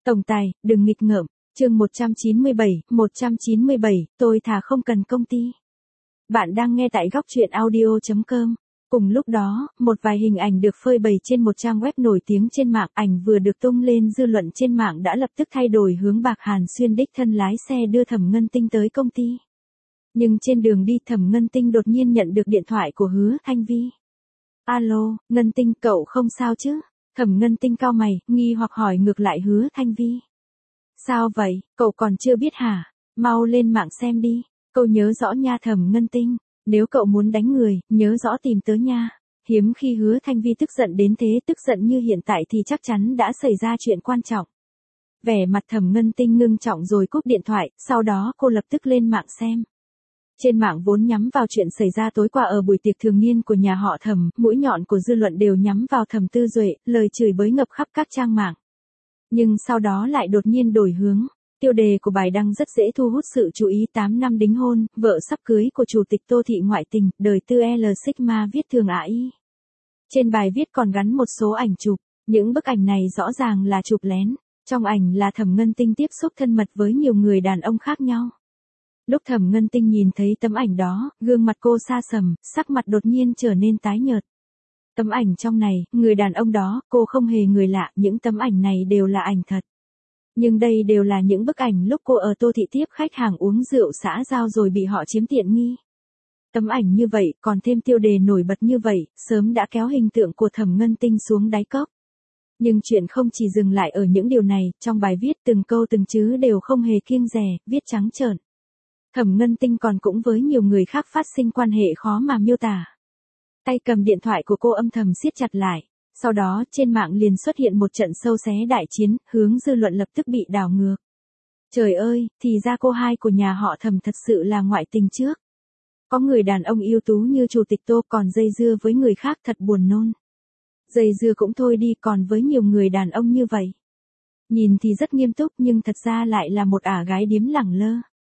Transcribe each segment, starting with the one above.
Tổng tài, đừng nghịch ngợm. Chương 197, tôi thà không cần công ty. Bạn đang nghe tại góc truyện audio.com. Cùng lúc đó, một vài hình ảnh được phơi bày trên một trang web nổi tiếng trên mạng, ảnh vừa được tung lên dư luận trên mạng đã lập tức thay đổi hướng. Bạc Hàn Xuyên đích thân lái xe đưa Thẩm Ngân Tinh tới công ty. Nhưng trên đường đi Thẩm Ngân Tinh đột nhiên nhận được điện thoại của Hứa Thanh Vi. Alo, Ngân Tinh, cậu không sao chứ? Thẩm Ngân Tinh cau mày, nghi hoặc hỏi ngược lại Hứa Thanh Vi. Sao vậy, cậu còn chưa biết hả? Mau lên mạng xem đi. Cậu nhớ rõ nha Thẩm Ngân Tinh. Nếu cậu muốn đánh người, nhớ rõ tìm tớ nha. Hiếm khi Hứa Thanh Vi tức giận đến thế, tức giận như hiện tại thì chắc chắn đã xảy ra chuyện quan trọng. Vẻ mặt Thẩm Ngân Tinh ngưng trọng rồi cúp điện thoại, sau đó cô lập tức lên mạng xem. Trên mạng vốn nhắm vào chuyện xảy ra tối qua ở buổi tiệc thường niên của nhà họ Thẩm, mũi nhọn của dư luận đều nhắm vào Thẩm Tư Duệ, lời chửi bới ngập khắp các trang mạng. Nhưng sau đó lại đột nhiên đổi hướng. Tiêu đề của bài đăng rất dễ thu hút sự chú ý. 8 năm đính hôn, vợ sắp cưới của Chủ tịch Tô Thị ngoại tình, đời tư L Sigma viết thường AI. Trên bài viết còn gắn một số ảnh chụp. Những bức ảnh này rõ ràng là chụp lén. Trong ảnh là Thẩm Ngân Tinh tiếp xúc thân mật với nhiều người đàn ông khác nhau. Lúc Thẩm Ngân Tinh nhìn thấy tấm ảnh đó, gương mặt cô sa sầm, sắc mặt đột nhiên trở nên tái nhợt. Tấm ảnh trong này, người đàn ông đó, cô không hề người lạ, những tấm ảnh này đều là ảnh thật. Nhưng đây đều là những bức ảnh lúc cô ở Tô Thị tiếp khách hàng uống rượu xã giao rồi bị họ chiếm tiện nghi. Tấm ảnh như vậy, còn thêm tiêu đề nổi bật như vậy, sớm đã kéo hình tượng của Thẩm Ngân Tinh xuống đáy cốc. Nhưng chuyện không chỉ dừng lại ở những điều này, trong bài viết từng câu từng chữ đều không hề kiêng dè, viết trắng trợn. Thẩm Ngân Tinh còn cũng với nhiều người khác phát sinh quan hệ khó mà miêu tả. Tay cầm điện thoại của cô âm thầm siết chặt lại. Sau đó, trên mạng liền xuất hiện một trận sâu xé đại chiến, hướng dư luận lập tức bị đảo ngược. Trời ơi, thì ra cô hai của nhà họ Thẩm thật sự là ngoại tình trước. Có người đàn ông ưu tú như Chủ tịch Tô còn dây dưa với người khác thật buồn nôn. Dây dưa cũng thôi đi, còn với nhiều người đàn ông như vậy. Nhìn thì rất nghiêm túc nhưng thật ra lại là một ả gái điếm lẳng lơ.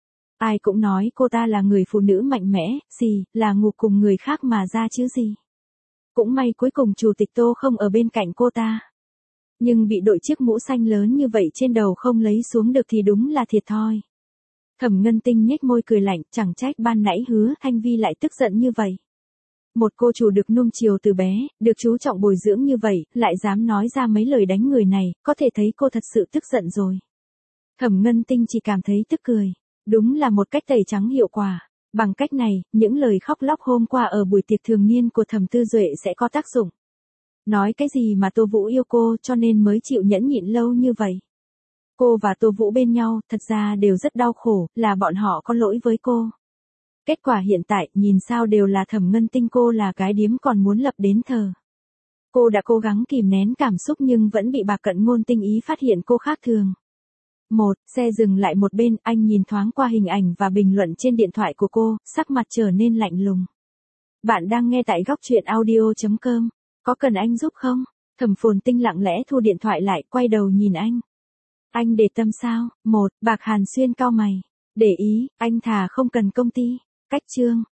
Ai cũng nói cô ta là người phụ nữ mạnh mẽ, là ngủ cùng người khác mà ra chứ gì. Cũng may cuối cùng Chủ tịch Tô không ở bên cạnh cô ta. Nhưng bị đội chiếc mũ xanh lớn như vậy trên đầu không lấy xuống được thì đúng là thiệt thòi. Thẩm Ngân Tinh nhếch môi cười lạnh, chẳng trách ban nãy Hứa Thanh Vi lại tức giận như vậy. Một cô chủ được nuông chiều từ bé, được chú trọng bồi dưỡng như vậy, lại dám nói ra mấy lời đánh người này, có thể thấy cô thật sự tức giận rồi. Thẩm Ngân Tinh chỉ cảm thấy tức cười. Đúng là một cách tẩy trắng hiệu quả. Bằng cách này, những lời khóc lóc hôm qua ở buổi tiệc thường niên của Thẩm Tư Duệ sẽ có tác dụng. Nói cái gì mà Tô Vũ yêu cô cho nên mới chịu nhẫn nhịn lâu như vậy. Cô và Tô Vũ bên nhau, thật ra đều rất đau khổ, là bọn họ có lỗi với cô. Kết quả hiện tại, nhìn sao đều là Thẩm Ngân Tinh, cô là cái điếm còn muốn lập đến thờ. Cô đã cố gắng kìm nén cảm xúc nhưng vẫn bị bà Cận Ngôn tinh ý phát hiện cô khác thường. Xe dừng lại một bên, anh nhìn thoáng qua hình ảnh và bình luận trên điện thoại của cô, sắc mặt trở nên lạnh lùng. Bạn đang nghe tại góc truyện audio.com. Có cần anh giúp không? Thẩm Phồn Tinh lặng lẽ thu điện thoại lại, quay đầu nhìn anh. Anh để tâm sao? Bạc Hàn Xuyên cau mày. Để ý, anh thà không cần công ty. Cách chương.